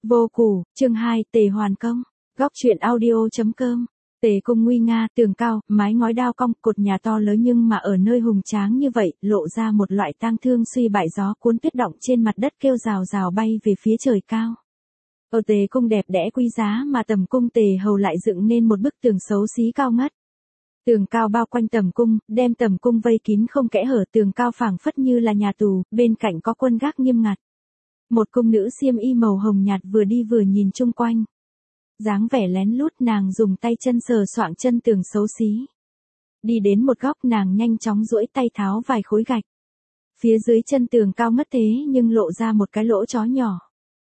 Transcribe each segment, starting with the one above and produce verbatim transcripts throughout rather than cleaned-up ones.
Vô củ, chương hai, Tề Hoàn Công. Góc truyện audio chấm com. Tề cung nguy nga, tường cao, mái ngói đao cong, cột nhà to lớn nhưng mà ở nơi hùng tráng như vậy, lộ ra một loại tang thương suy bại, gió cuốn tuyết động trên mặt đất kêu rào rào bay về phía trời cao. Ở Tề cung đẹp đẽ quý giá mà tầm cung Tề hầu lại dựng nên một bức tường xấu xí cao ngất. Tường cao bao quanh tầm cung, đem tầm cung vây kín không kẽ hở, tường cao phảng phất như là nhà tù, bên cạnh có quân gác nghiêm ngặt. Một cung nữ xiêm y màu hồng nhạt vừa đi vừa nhìn chung quanh. Dáng vẻ lén lút, nàng dùng tay chân sờ soạng chân tường xấu xí. Đi đến một góc, nàng nhanh chóng duỗi tay tháo vài khối gạch. Phía dưới chân tường cao ngất thế nhưng lộ ra một cái lỗ chó nhỏ.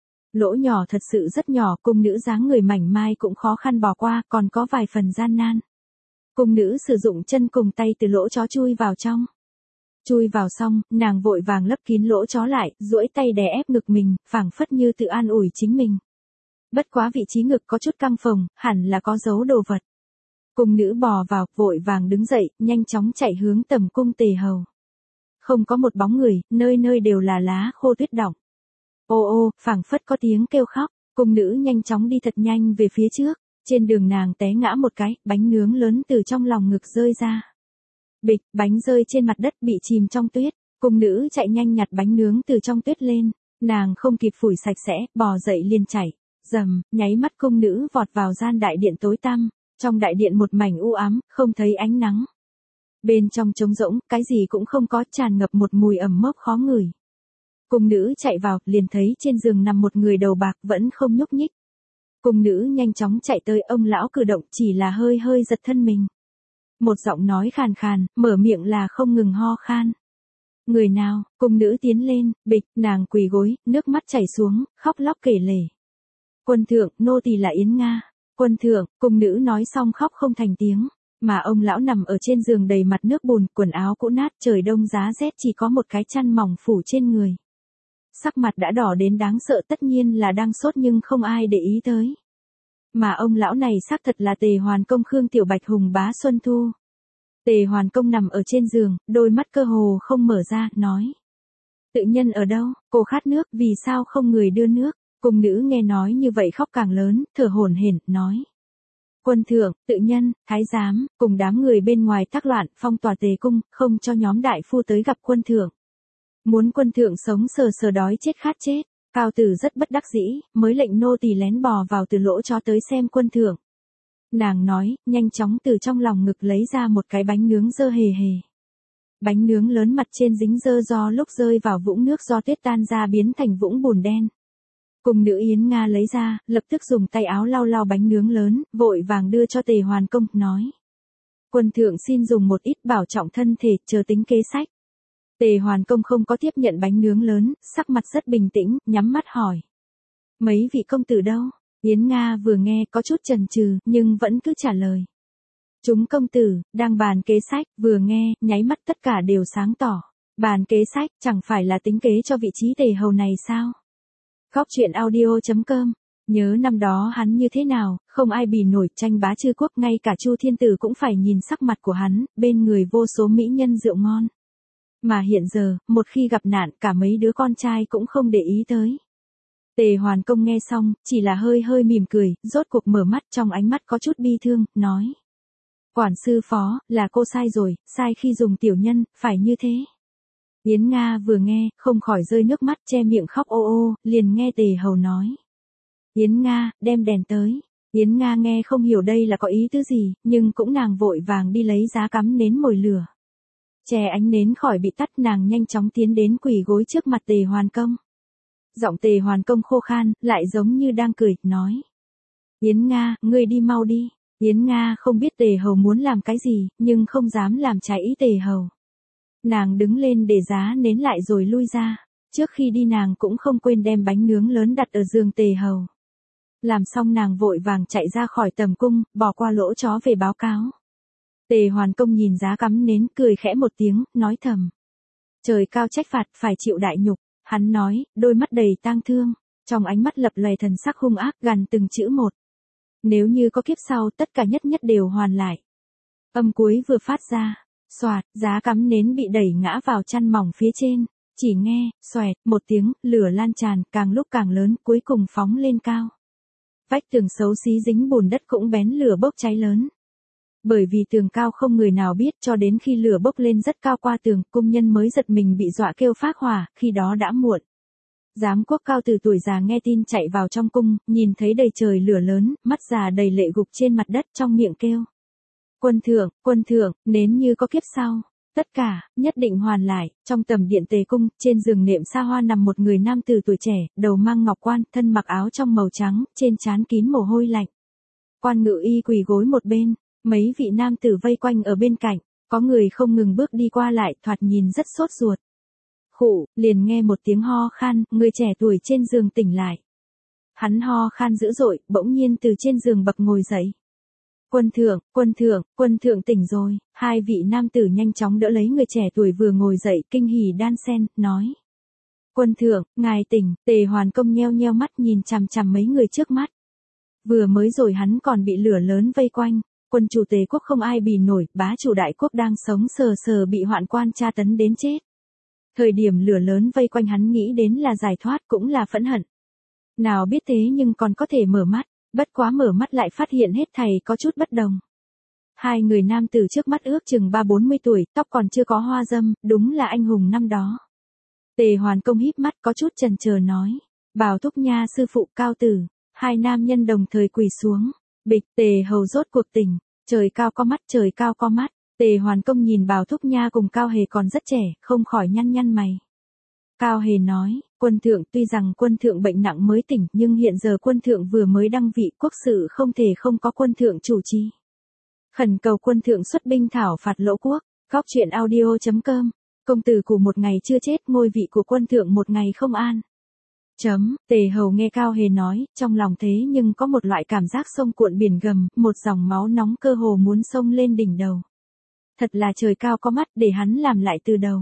Lỗ nhỏ thật sự rất nhỏ, cung nữ dáng người mảnh mai cũng khó khăn bỏ qua, còn có vài phần gian nan. Cung nữ sử dụng chân cùng tay từ lỗ chó chui vào trong. Chui vào xong, nàng vội vàng lấp kín lỗ chó lại, duỗi tay đè ép ngực mình, phảng phất như tự an ủi chính mình. Bất quá vị trí ngực có chút căng phồng, hẳn là có giấu đồ vật. Cung nữ bò vào, vội vàng đứng dậy, nhanh chóng chạy hướng tầm cung Tề hầu. Không có một bóng người, nơi nơi đều là lá khô tuyết đọng. Ô ô, phảng phất có tiếng kêu khóc, cung nữ nhanh chóng đi thật nhanh về phía trước. Trên đường nàng té ngã một cái, bánh nướng lớn từ trong lòng ngực rơi ra. Bịch, bánh rơi trên mặt đất bị chìm trong tuyết. Cung nữ chạy nhanh nhặt bánh nướng từ trong tuyết lên. Nàng không kịp phủi sạch sẽ, bò dậy liền chạy. Rầm, nháy mắt cung nữ vọt vào gian đại điện tối tăm. Trong đại điện một mảnh u ám, không thấy ánh nắng. Bên trong trống rỗng, cái gì cũng không có, tràn ngập một mùi ẩm mốc khó ngửi. Cung nữ chạy vào, liền thấy trên giường nằm một người đầu bạc vẫn không nhúc nhích. Cung nữ nhanh chóng chạy tới, ông lão cử động chỉ là hơi hơi giật thân mình. Một giọng nói khàn khàn, mở miệng là không ngừng ho khan. Người nào? Cung nữ tiến lên, bịch, nàng quỳ gối, nước mắt chảy xuống, khóc lóc kể lể. Quân thượng, nô tỳ là Yến Nga. Quân thượng, cung nữ nói xong khóc không thành tiếng, mà ông lão nằm ở trên giường đầy mặt nước bùn, quần áo cũ nát, trời đông giá rét chỉ có một cái chăn mỏng phủ trên người. Sắc mặt đã đỏ đến đáng sợ, tất nhiên là đang sốt nhưng không ai để ý tới. Mà ông lão này xác thật là Tề Hoàn Công Khương Tiểu Bạch Hùng Bá Xuân Thu. Tề Hoàn Công nằm ở trên giường, đôi mắt cơ hồ không mở ra, nói. Tự nhân ở đâu, cô khát nước, vì sao không người đưa nước? Cung nữ nghe nói như vậy khóc càng lớn, thở hổn hển, nói. Quân thượng, tự nhân, thái giám, cùng đám người bên ngoài tác loạn, phong tỏa Tề cung, không cho nhóm đại phu tới gặp quân thượng. Muốn quân thượng sống sờ sờ đói chết khát chết. Cao tử rất bất đắc dĩ, mới lệnh nô tỳ lén bò vào từ lỗ cho tới xem quân thượng. Nàng nói, nhanh chóng từ trong lòng ngực lấy ra một cái bánh nướng dơ hề hề. Bánh nướng lớn mặt trên dính dơ do lúc rơi vào vũng nước do tuyết tan ra biến thành vũng bùn đen. Cùng nữ Yến Nga lấy ra, lập tức dùng tay áo lau lau bánh nướng lớn, vội vàng đưa cho Tề Hoàn Công, nói. Quân thượng xin dùng một ít bảo trọng thân thể, chờ tính kế sách. Tề Hoàn Công không có tiếp nhận bánh nướng lớn, sắc mặt rất bình tĩnh, nhắm mắt hỏi. Mấy vị công tử đâu? Yến Nga vừa nghe có chút chần chừ, nhưng vẫn cứ trả lời. Chúng công tử, đang bàn kế sách, vừa nghe, nháy mắt tất cả đều sáng tỏ. Bàn kế sách, chẳng phải là tính kế cho vị trí Tề hầu này sao? Góc truyện audio chấm com. Nhớ năm đó hắn như thế nào, không ai bì nổi, tranh bá chư quốc, ngay cả Chu Thiên Tử cũng phải nhìn sắc mặt của hắn, bên người vô số mỹ nhân rượu ngon. Mà hiện giờ, một khi gặp nạn, cả mấy đứa con trai cũng không để ý tới. Tề Hoàn Công nghe xong, chỉ là hơi hơi mỉm cười, rốt cuộc mở mắt, trong ánh mắt có chút bi thương, nói. Quản sư phó, là cô sai rồi, sai khi dùng tiểu nhân, phải như thế. Yến Nga vừa nghe, không khỏi rơi nước mắt, che miệng khóc ô ô, liền nghe Tề hầu nói. Yến Nga, đem đèn tới. Yến Nga nghe không hiểu đây là có ý tứ gì, nhưng cũng nàng vội vàng đi lấy giá cắm nến mồi lửa. Che ánh nến khỏi bị tắt, nàng nhanh chóng tiến đến quỳ gối trước mặt Tề Hoàn Công. Giọng Tề Hoàn Công khô khan, lại giống như đang cười, nói. Yến Nga, ngươi đi mau đi. Yến Nga không biết Tề hầu muốn làm cái gì, nhưng không dám làm trái ý Tề hầu. Nàng đứng lên để giá nến lại rồi lui ra. Trước khi đi nàng cũng không quên đem bánh nướng lớn đặt ở giường Tề hầu. Làm xong nàng vội vàng chạy ra khỏi tầm cung, bỏ qua lỗ chó về báo cáo. Tề Hoàn Công nhìn giá cắm nến, cười khẽ một tiếng, nói thầm. Trời cao trách phạt, phải chịu đại nhục. Hắn nói, đôi mắt đầy tang thương, trong ánh mắt lập lòe thần sắc hung ác, gằn từng chữ một. Nếu như có kiếp sau, tất cả nhất nhất đều hoàn lại. Âm cuối vừa phát ra, xoạt, giá cắm nến bị đẩy ngã vào chăn mỏng phía trên. Chỉ nghe, xoẹt, một tiếng, lửa lan tràn, càng lúc càng lớn, cuối cùng phóng lên cao. Vách tường xấu xí dính bùn đất cũng bén lửa bốc cháy lớn. Bởi vì tường cao không người nào biết cho đến khi lửa bốc lên rất cao qua tường, cung nhân mới giật mình bị dọa kêu phác hỏa, khi đó đã muộn. Giám quốc Cao Từ tuổi già nghe tin chạy vào trong cung, nhìn thấy đầy trời lửa lớn, mắt già đầy lệ gục trên mặt đất trong miệng kêu. Quân thượng, quân thượng, nến như có kiếp sau. Tất cả, nhất định hoàn lại, trong tầm điện Tề cung, trên giường nệm xa hoa nằm một người nam tử tuổi trẻ, đầu mang ngọc quan, thân mặc áo trong màu trắng, trên trán kín mồ hôi lạnh. Quan ngự y quỳ gối một bên, mấy vị nam tử vây quanh ở bên cạnh, có người không ngừng bước đi qua lại, thoạt nhìn rất sốt ruột. Khụ, liền nghe một tiếng ho khan, người trẻ tuổi trên giường tỉnh lại. Hắn ho khan dữ dội, bỗng nhiên từ trên giường bật ngồi dậy. Quân thượng, quân thượng, quân thượng tỉnh rồi, hai vị nam tử nhanh chóng đỡ lấy người trẻ tuổi vừa ngồi dậy, kinh hỉ đan sen, nói. Quân thượng, ngài tỉnh, Tề Hoàn Công nheo nheo mắt nhìn chằm chằm mấy người trước mắt. Vừa mới rồi hắn còn bị lửa lớn vây quanh, quân chủ Tề quốc không ai bì nổi, bá chủ đại quốc đang sống sờ sờ bị hoạn quan tra tấn đến chết. Thời điểm lửa lớn vây quanh hắn nghĩ đến là giải thoát cũng là phẫn hận. Nào biết thế nhưng còn có thể mở mắt. Bất quá mở mắt lại phát hiện hết thảy có chút bất đồng. Hai người nam tử trước mắt ước chừng ba bốn mươi tuổi, tóc còn chưa có hoa dâm, đúng là anh hùng năm đó. Tề Hoàn Công híp mắt có chút chần chờ nói. Bảo Thúc Nha sư phụ Cao Tử. Hai nam nhân đồng thời quỳ xuống. Bịch, Tề hầu rốt cuộc tỉnh. Trời cao có mắt, trời cao có mắt. Tề Hoàn Công nhìn Bảo Thúc Nha cùng Cao Hề còn rất trẻ, không khỏi nhăn nhăn mày. Cao Hề nói, quân thượng tuy rằng quân thượng bệnh nặng mới tỉnh nhưng hiện giờ quân thượng vừa mới đăng vị quốc sự không thể không có quân thượng chủ trì. Khẩn cầu quân thượng xuất binh thảo phạt lỗ quốc, góc chuyện audio chấm com, công tử của một ngày chưa chết ngôi vị của quân thượng một ngày không an. Chấm, Tề Hầu nghe Cao Hề nói, trong lòng thế nhưng có một loại cảm giác sông cuộn biển gầm, một dòng máu nóng cơ hồ muốn xông lên đỉnh đầu. Thật là trời cao có mắt để hắn làm lại từ đầu.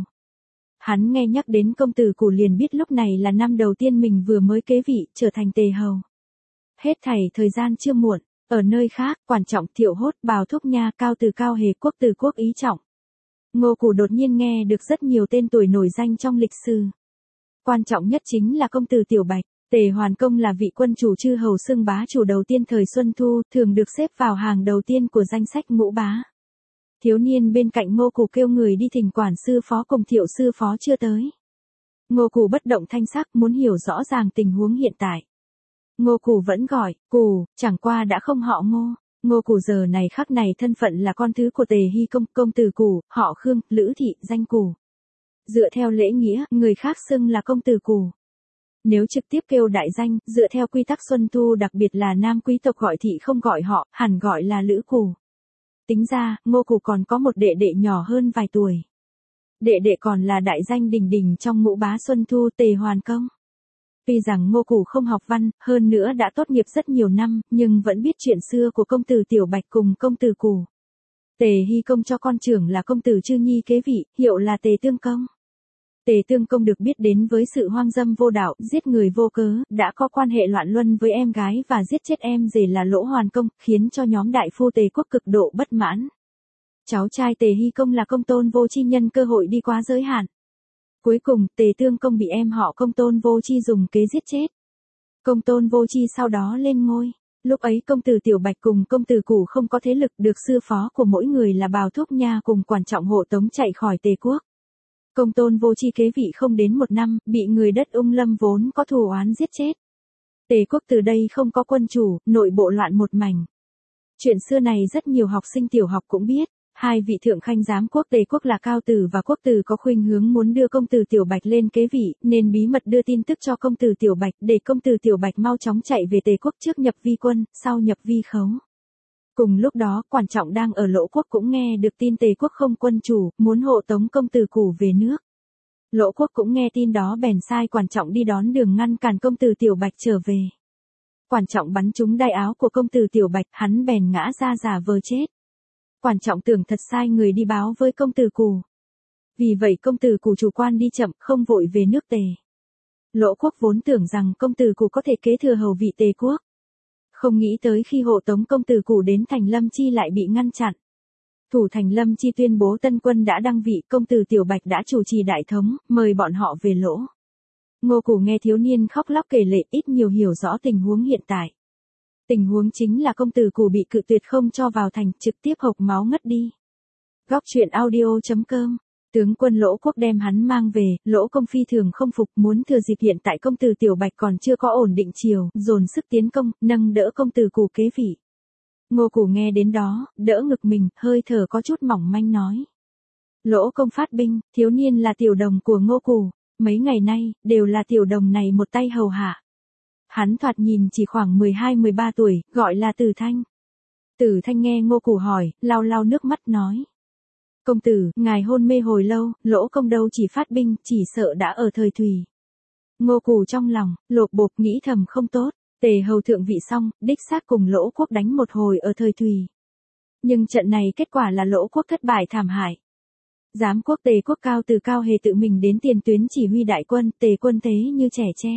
Hắn nghe nhắc đến công tử của liền biết lúc này là năm đầu tiên mình vừa mới kế vị, trở thành Tề Hầu. Hết thảy thời gian chưa muộn, ở nơi khác, Quản Trọng, Thiệu Hốt, Bào Thúc Nha, Cao Từ, Cao Hề, Quốc Từ, Quốc Ý Trọng. Ngô Cù đột nhiên nghe được rất nhiều tên tuổi nổi danh trong lịch sử. Quan trọng nhất chính là công tử Tiểu Bạch. Tề Hoàn Công là vị quân chủ chư hầu xưng bá chủ đầu tiên thời Xuân Thu, thường được xếp vào hàng đầu tiên của danh sách ngũ bá. Thiếu niên bên cạnh Ngô Cù kêu người đi thỉnh Quản sư phó cùng Thiệu sư phó chưa tới. Ngô Cù bất động thanh sắc muốn hiểu rõ ràng tình huống hiện tại. Ngô Cù vẫn gọi, Cù, chẳng qua đã không họ Ngô. Ngô Cù giờ này khắc này thân phận là con thứ của Tề Hy Công, công tử Cù, họ Khương, Lữ Thị, danh Cù. Dựa theo lễ nghĩa, người khác xưng là công tử Cù. Nếu trực tiếp kêu đại danh, dựa theo quy tắc Xuân Thu đặc biệt là nam quý tộc gọi thị không gọi họ, hẳn gọi là Lữ Cù. Tính ra, Ngô Cù còn có một đệ đệ nhỏ hơn vài tuổi. Đệ đệ còn là đại danh đình đình trong ngũ bá Xuân Thu, Tề Hoàn Công. Tuy rằng Ngô Cù không học văn, hơn nữa đã tốt nghiệp rất nhiều năm, nhưng vẫn biết chuyện xưa của công tử Tiểu Bạch cùng công tử Cù. Tề Hy Công cho con trưởng là công tử Chư Nhi kế vị, hiệu là Tề Tương Công. Tề Tương Công được biết đến với sự hoang dâm vô đạo, giết người vô cớ, đã có quan hệ loạn luân với em gái và giết chết em rể là Lỗ Hoàn Công, khiến cho nhóm đại phu Tề quốc cực độ bất mãn. Cháu trai Tề Hy Công là Công Tôn Vô Chi nhân cơ hội đi quá giới hạn. Cuối cùng, Tề Tương Công bị em họ Công Tôn Vô Chi dùng kế giết chết. Công Tôn Vô Chi sau đó lên ngôi. Lúc ấy công tử Tiểu Bạch cùng công tử Cù không có thế lực, được sư phó của mỗi người là Bào Thúc Nha cùng Quản Trọng hộ tống chạy khỏi Tề quốc. Công Tôn Vô Chi kế vị không đến một năm, bị người đất Ung Lâm vốn có thù oán giết chết. Tề quốc từ đây không có quân chủ, nội bộ loạn một mảnh. Chuyện xưa này rất nhiều học sinh tiểu học cũng biết. Hai vị thượng khanh giám quốc Tề quốc là Cao Tử và Quốc Tử có khuynh hướng muốn đưa công tử Tiểu Bạch lên kế vị, nên bí mật đưa tin tức cho công tử Tiểu Bạch để công tử Tiểu Bạch mau chóng chạy về Tề quốc, trước nhập vi quân, sau nhập vi khấu. Cùng lúc đó, Quản Trọng đang ở Lỗ quốc cũng nghe được tin Tề quốc không quân chủ, muốn hộ tống công tử Cù về nước. Lỗ quốc cũng nghe tin đó bèn sai Quản Trọng đi đón đường ngăn cản công tử Tiểu Bạch trở về. Quản Trọng bắn trúng đai áo của công tử Tiểu Bạch, hắn bèn ngã ra giả vờ chết. Quản Trọng tưởng thật sai người đi báo với công tử Cù. Vì vậy công tử Cù chủ quan đi chậm, không vội về nước Tề. Lỗ quốc vốn tưởng rằng công tử Cù có thể kế thừa hầu vị Tề quốc. Không nghĩ tới khi hộ tống công tử Cù đến thành Lâm Chi lại bị ngăn chặn. Thủ thành Lâm Chi tuyên bố tân quân đã đăng vị, công tử Tiểu Bạch đã chủ trì đại thống, mời bọn họ về lỗ. Ngô Củ nghe thiếu niên khóc lóc kể lể, ít nhiều hiểu rõ tình huống hiện tại. Tình huống chính là công tử Củ bị cự tuyệt không cho vào thành, trực tiếp hộc máu ngất đi. Góc truyện audio chấm com. Tướng quân Lỗ Quốc đem hắn mang về, Lỗ Công phi thường không phục, muốn thừa dịp hiện tại công tử Tiểu Bạch còn chưa có ổn định chiều, dồn sức tiến công, nâng đỡ công tử Củ kế vị. Ngô Củ nghe đến đó, đỡ ngực mình, hơi thở có chút mỏng manh nói. Lỗ Công phát binh, thiếu niên là tiểu đồng của Ngô Củ, mấy ngày nay, đều là tiểu đồng này một tay hầu hạ. Hắn thoạt nhìn chỉ khoảng mười hai mười ba tuổi, gọi là Tử Thanh. Tử Thanh nghe Ngô Củ hỏi, lau lau nước mắt nói. Công tử, ngài hôn mê hồi lâu, Lỗ Công đâu chỉ phát binh, chỉ sợ đã ở thời thùy. Ngô Củ trong lòng, lột bột nghĩ thầm không tốt, Tề hầu thượng vị xong, đích xác cùng Lỗ Quốc đánh một hồi ở thời thùy. Nhưng trận này kết quả là Lỗ Quốc thất bại thảm hại. Giám quốc Tề Quốc Cao từ Cao Hề tự mình đến tiền tuyến chỉ huy đại quân, Tề quân thế như trẻ tre.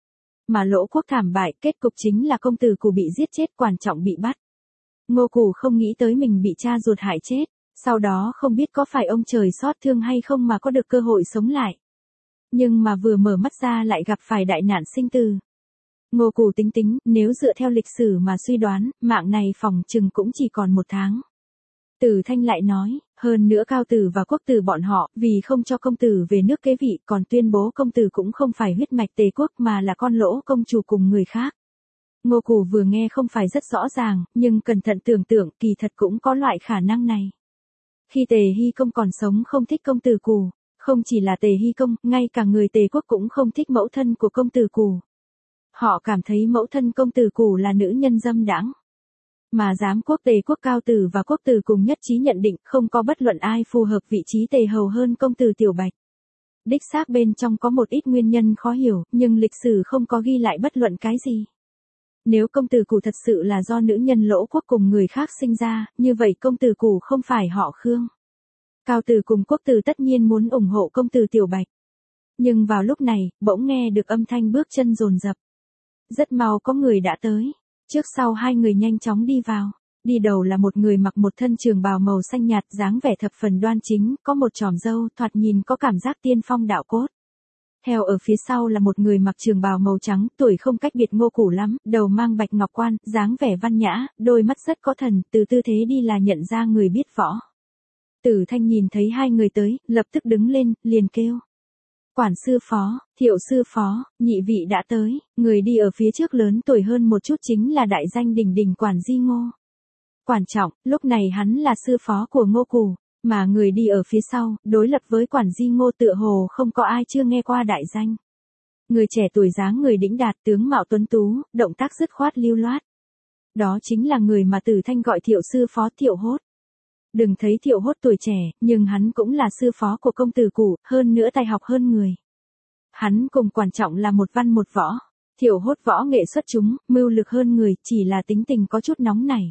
Mà Lỗ Quốc thảm bại, kết cục chính là công tử Củ bị giết chết, quan trọng bị bắt. Ngô Củ không nghĩ tới mình bị cha ruột hại chết, sau đó không biết có phải ông trời xót thương hay không mà có được cơ hội sống lại. Nhưng mà vừa mở mắt ra lại gặp phải đại nạn sinh tử. Ngô Củ tính tính, nếu dựa theo lịch sử mà suy đoán, mạng này phòng chừng cũng chỉ còn một tháng. Tử Thanh lại nói, hơn nữa Cao tử và Quốc tử bọn họ, vì không cho công tử về nước kế vị, còn tuyên bố công tử cũng không phải huyết mạch Tề Quốc mà là con Lỗ công chủ cùng người khác. Ngô Củ vừa nghe không phải rất rõ ràng, nhưng cẩn thận tưởng tượng, kỳ thật cũng có loại khả năng này. Khi Tề Hy Công còn sống không thích công tử Củ, không chỉ là Tề Hy Công, ngay cả người Tề Quốc cũng không thích mẫu thân của công tử Củ. Họ cảm thấy mẫu thân công tử Củ là nữ nhân dâm đãng. Mà giám quốc Tề Quốc Cao tử và Quốc tử cùng nhất trí nhận định không có bất luận ai phù hợp vị trí Tề hầu hơn công tử Tiểu Bạch. Đích xác bên trong có một ít nguyên nhân khó hiểu, nhưng lịch sử không có ghi lại bất luận cái gì. Nếu công tử Củ thật sự là do nữ nhân Lỗ Quốc cùng người khác sinh ra, như vậy công tử Củ không phải họ Khương. Cao tử cùng Quốc tử tất nhiên muốn ủng hộ công tử Tiểu Bạch. Nhưng vào lúc này, bỗng nghe được âm thanh bước chân dồn dập. Rất mau có người đã tới. Trước sau hai người nhanh chóng đi vào. Đi đầu là một người mặc một thân trường bào màu xanh nhạt, dáng vẻ thập phần đoan chính, có một chòm râu, thoạt nhìn có cảm giác tiên phong đạo cốt. Theo ở phía sau là một người mặc trường bào màu trắng, tuổi không cách biệt Ngô Củ lắm, đầu mang bạch ngọc quan, dáng vẻ văn nhã, đôi mắt rất có thần, từ tư thế đi là nhận ra người biết võ. Tử Thanh nhìn thấy hai người tới, lập tức đứng lên, liền kêu. Quản sư phó, Thiệu sư phó, nhị vị đã tới, người đi ở phía trước lớn tuổi hơn một chút chính là đại danh đỉnh đỉnh Quản Di Ngô. Quản trọng, lúc này hắn là sư phó của Ngô Củ, mà người đi ở phía sau, đối lập với Quản Di Ngô tựa hồ không có ai chưa nghe qua đại danh. Người trẻ tuổi dáng người đĩnh đạt, tướng mạo tuấn tú, động tác dứt khoát lưu loát. Đó chính là người mà Tử Thanh gọi Thiệu sư phó Thiệu Hốt. Đừng thấy Thiệu Hốt tuổi trẻ, nhưng hắn cũng là sư phó của công tử Củ, hơn nữa tài học hơn người. Hắn cùng Quản trọng là một văn một võ. Thiệu Hốt võ nghệ xuất chúng, mưu lực hơn người, chỉ là tính tình có chút nóng nảy.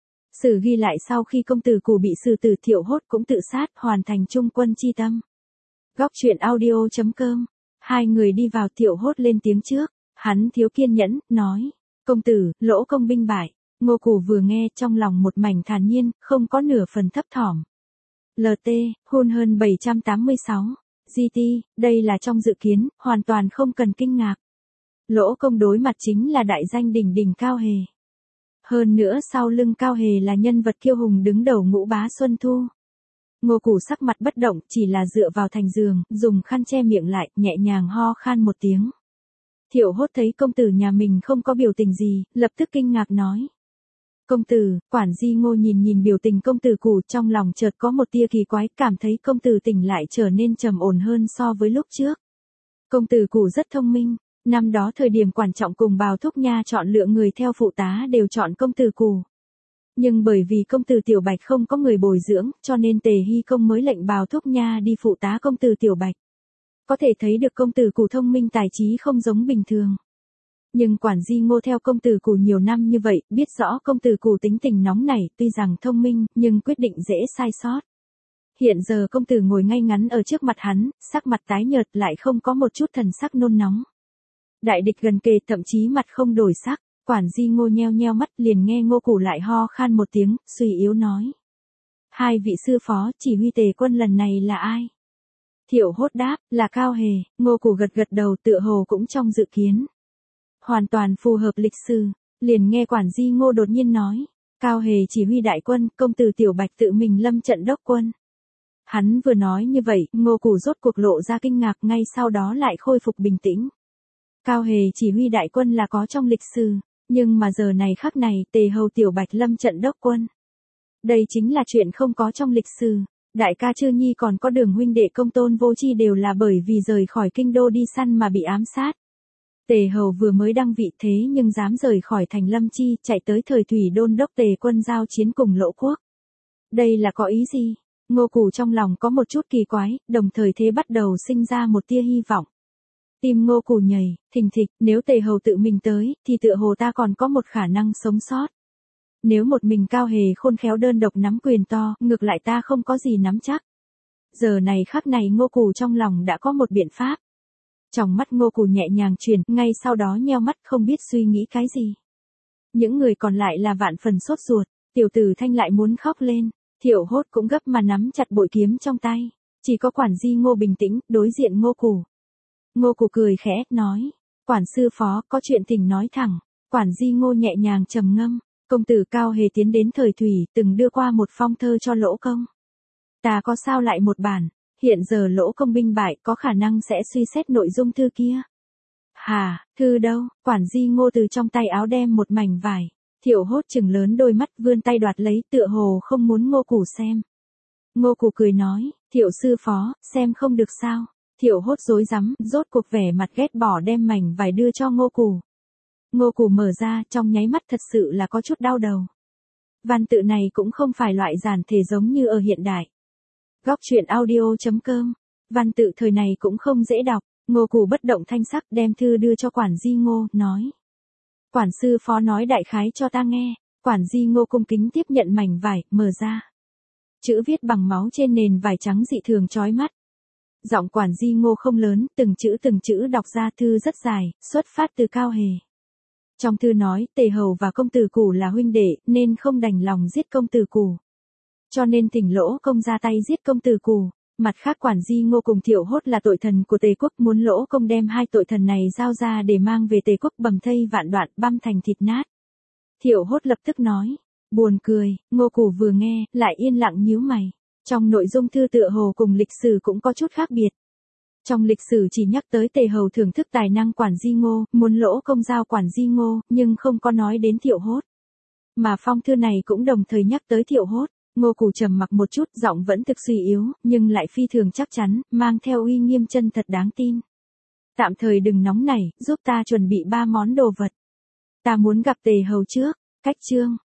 Sử ghi lại sau khi công tử Củ bị xử tử, Thiệu Hốt cũng tự sát, hoàn thành trung quân chi tâm. Góc truyện audio chấm com. Hai người đi vào, Thiệu Hốt lên tiếng trước. Hắn thiếu kiên nhẫn, nói. Công tử, Lỗ Công binh bại. Ngô Củ vừa nghe trong lòng một mảnh thản nhiên, không có nửa phần thấp thỏm. lờ tê, Hun hơn bảy trăm tám mươi sáu. giê tê, đây là trong dự kiến, hoàn toàn không cần kinh ngạc. Lỗ Công đối mặt chính là đại danh đỉnh đỉnh Cao Hề. Hơn nữa sau lưng Cao Hề là nhân vật kiêu hùng đứng đầu ngũ bá Xuân Thu. Ngô Củ sắc mặt bất động, chỉ là dựa vào thành giường, dùng khăn che miệng lại, nhẹ nhàng ho khan một tiếng. Thiệu Hốt thấy công tử nhà mình không có biểu tình gì, lập tức kinh ngạc nói. Công tử, Quản Di Ngô nhìn nhìn biểu tình công tử Củ, trong lòng chợt có một tia kỳ quái, cảm thấy công tử tỉnh lại trở nên trầm ổn hơn so với lúc trước. Công tử Củ rất thông minh, năm đó thời điểm Quản trọng cùng Bào Thúc Nha chọn lựa người theo phụ tá đều chọn công tử Củ. Nhưng bởi vì công tử Tiểu Bạch không có người bồi dưỡng, cho nên Tề Hy Công mới lệnh Bào Thúc Nha đi phụ tá công tử Tiểu Bạch. Có thể thấy được công tử Củ thông minh tài trí không giống bình thường. Nhưng Quản Di Ngô theo công tử Củ nhiều năm như vậy, biết rõ công tử Củ tính tình nóng nảy, tuy rằng thông minh, nhưng quyết định dễ sai sót. Hiện giờ công tử ngồi ngay ngắn ở trước mặt hắn, sắc mặt tái nhợt lại không có một chút thần sắc nôn nóng. Đại địch gần kề, thậm chí mặt không đổi sắc, Quản Di Ngô nheo nheo mắt, liền nghe Ngô Củ lại ho khan một tiếng, suy yếu nói. Hai vị sư phó chỉ huy Tề quân lần này là ai? Thiệu Hốt đáp, là Cao Hề. Ngô Củ gật gật đầu, tựa hồ cũng trong dự kiến. Hoàn toàn phù hợp lịch sử. Liền nghe quản di Ngô đột nhiên nói, Cao Hề chỉ huy đại quân, công tử Tiểu Bạch tự mình lâm trận đốc quân. Hắn vừa nói như vậy, Ngô Củ rốt cuộc lộ ra kinh ngạc, ngay sau đó lại khôi phục bình tĩnh. Cao Hề chỉ huy đại quân là có trong lịch sử, nhưng mà giờ này khắc này, Tề hầu Tiểu Bạch lâm trận đốc quân. Đây chính là chuyện không có trong lịch sử. Đại ca Trư Nhi còn có Đường huynh đệ Công Tôn Vô Chi đều là bởi vì rời khỏi kinh đô đi săn mà bị ám sát. Tề hầu vừa mới đăng vị thế nhưng dám rời khỏi thành Lâm Chi, chạy tới Thời Thủy đôn đốc Tề quân giao chiến cùng Lỗ quốc. Đây là có ý gì? Ngô Củ trong lòng có một chút kỳ quái, đồng thời thế bắt đầu sinh ra một tia hy vọng. Tim Ngô Củ nhảy, thình thịch, nếu Tề hầu tự mình tới, thì tựa hồ ta còn có một khả năng sống sót. Nếu một mình Cao Hề khôn khéo đơn độc nắm quyền to, ngược lại ta không có gì nắm chắc. Giờ này khắc này Ngô Củ trong lòng đã có một biện pháp. Trong mắt Ngô Củ nhẹ nhàng chuyển, ngay sau đó nheo mắt không biết suy nghĩ cái gì. Những người còn lại là vạn phần sốt ruột, tiểu tử Thanh lại muốn khóc lên, Thiệu Hốt cũng gấp mà nắm chặt bội kiếm trong tay. Chỉ có quản di Ngô bình tĩnh, đối diện Ngô Củ. Ngô Củ cười khẽ, nói, quản sư phó, có chuyện thỉnh nói thẳng. Quản di Ngô nhẹ nhàng trầm ngâm. Công tử Cao Hề tiến đến Thời Thủy, từng đưa qua một phong thơ cho Lỗ công. Ta có sao lại một bản, hiện giờ Lỗ công binh bại, có khả năng sẽ suy xét nội dung thư kia. Hà, thư đâu? Quản di Ngô từ trong tay áo đem một mảnh vải. Thiệu Hốt chừng lớn đôi mắt, vươn tay đoạt lấy, tựa hồ không muốn Ngô Củ xem. Ngô Củ cười nói, Thiệu sư phó, xem không được sao? Thiệu Hốt rối rắm, rốt cuộc vẻ mặt ghét bỏ đem mảnh vải đưa cho Ngô Củ. Ngô Củ mở ra, trong nháy mắt thật sự là có chút đau đầu. Văn tự này cũng không phải loại giản thể giống như ở hiện đại. Góc truyện audio chấm com. Văn tự thời này cũng không dễ đọc. Ngô Củ bất động thanh sắc đem thư đưa cho quản di Ngô, nói. Quản sư phó nói đại khái cho ta nghe. Quản di Ngô cung kính tiếp nhận mảnh vải, mở ra. Chữ viết bằng máu trên nền vải trắng dị thường chói mắt. Giọng quản di Ngô không lớn, từng chữ từng chữ đọc ra, thư rất dài, xuất phát từ Cao Hề. Trong thư nói, Tề hầu và công tử Củ là huynh đệ, nên không đành lòng giết công tử Củ. Cho nên thỉnh Lỗ công ra tay giết công tử Củ. Mặt khác quản di Ngô cùng Thiệu Hốt là tội thần của Tề quốc, muốn Lỗ công đem hai tội thần này giao ra để mang về Tề quốc bầm thây vạn đoạn, băm thành thịt nát. Thiệu Hốt lập tức nói, buồn cười. Ngô Củ vừa nghe, lại yên lặng nhíu mày. Trong nội dung thư tựa hồ cùng lịch sử cũng có chút khác biệt. Trong lịch sử chỉ nhắc tới Tề hầu thưởng thức tài năng quản di Ngô, muốn Lỗ công giao quản di Ngô, nhưng không có nói đến Thiệu Hốt. Mà phong thư này cũng đồng thời nhắc tới Thiệu Hốt. Ngô Củ trầm mặc một chút, giọng vẫn thực suy yếu, nhưng lại phi thường chắc chắn, mang theo uy nghiêm chân thật đáng tin. Tạm thời đừng nóng nảy, giúp ta chuẩn bị ba món đồ vật. Ta muốn gặp Tề hầu trước. Cách chương.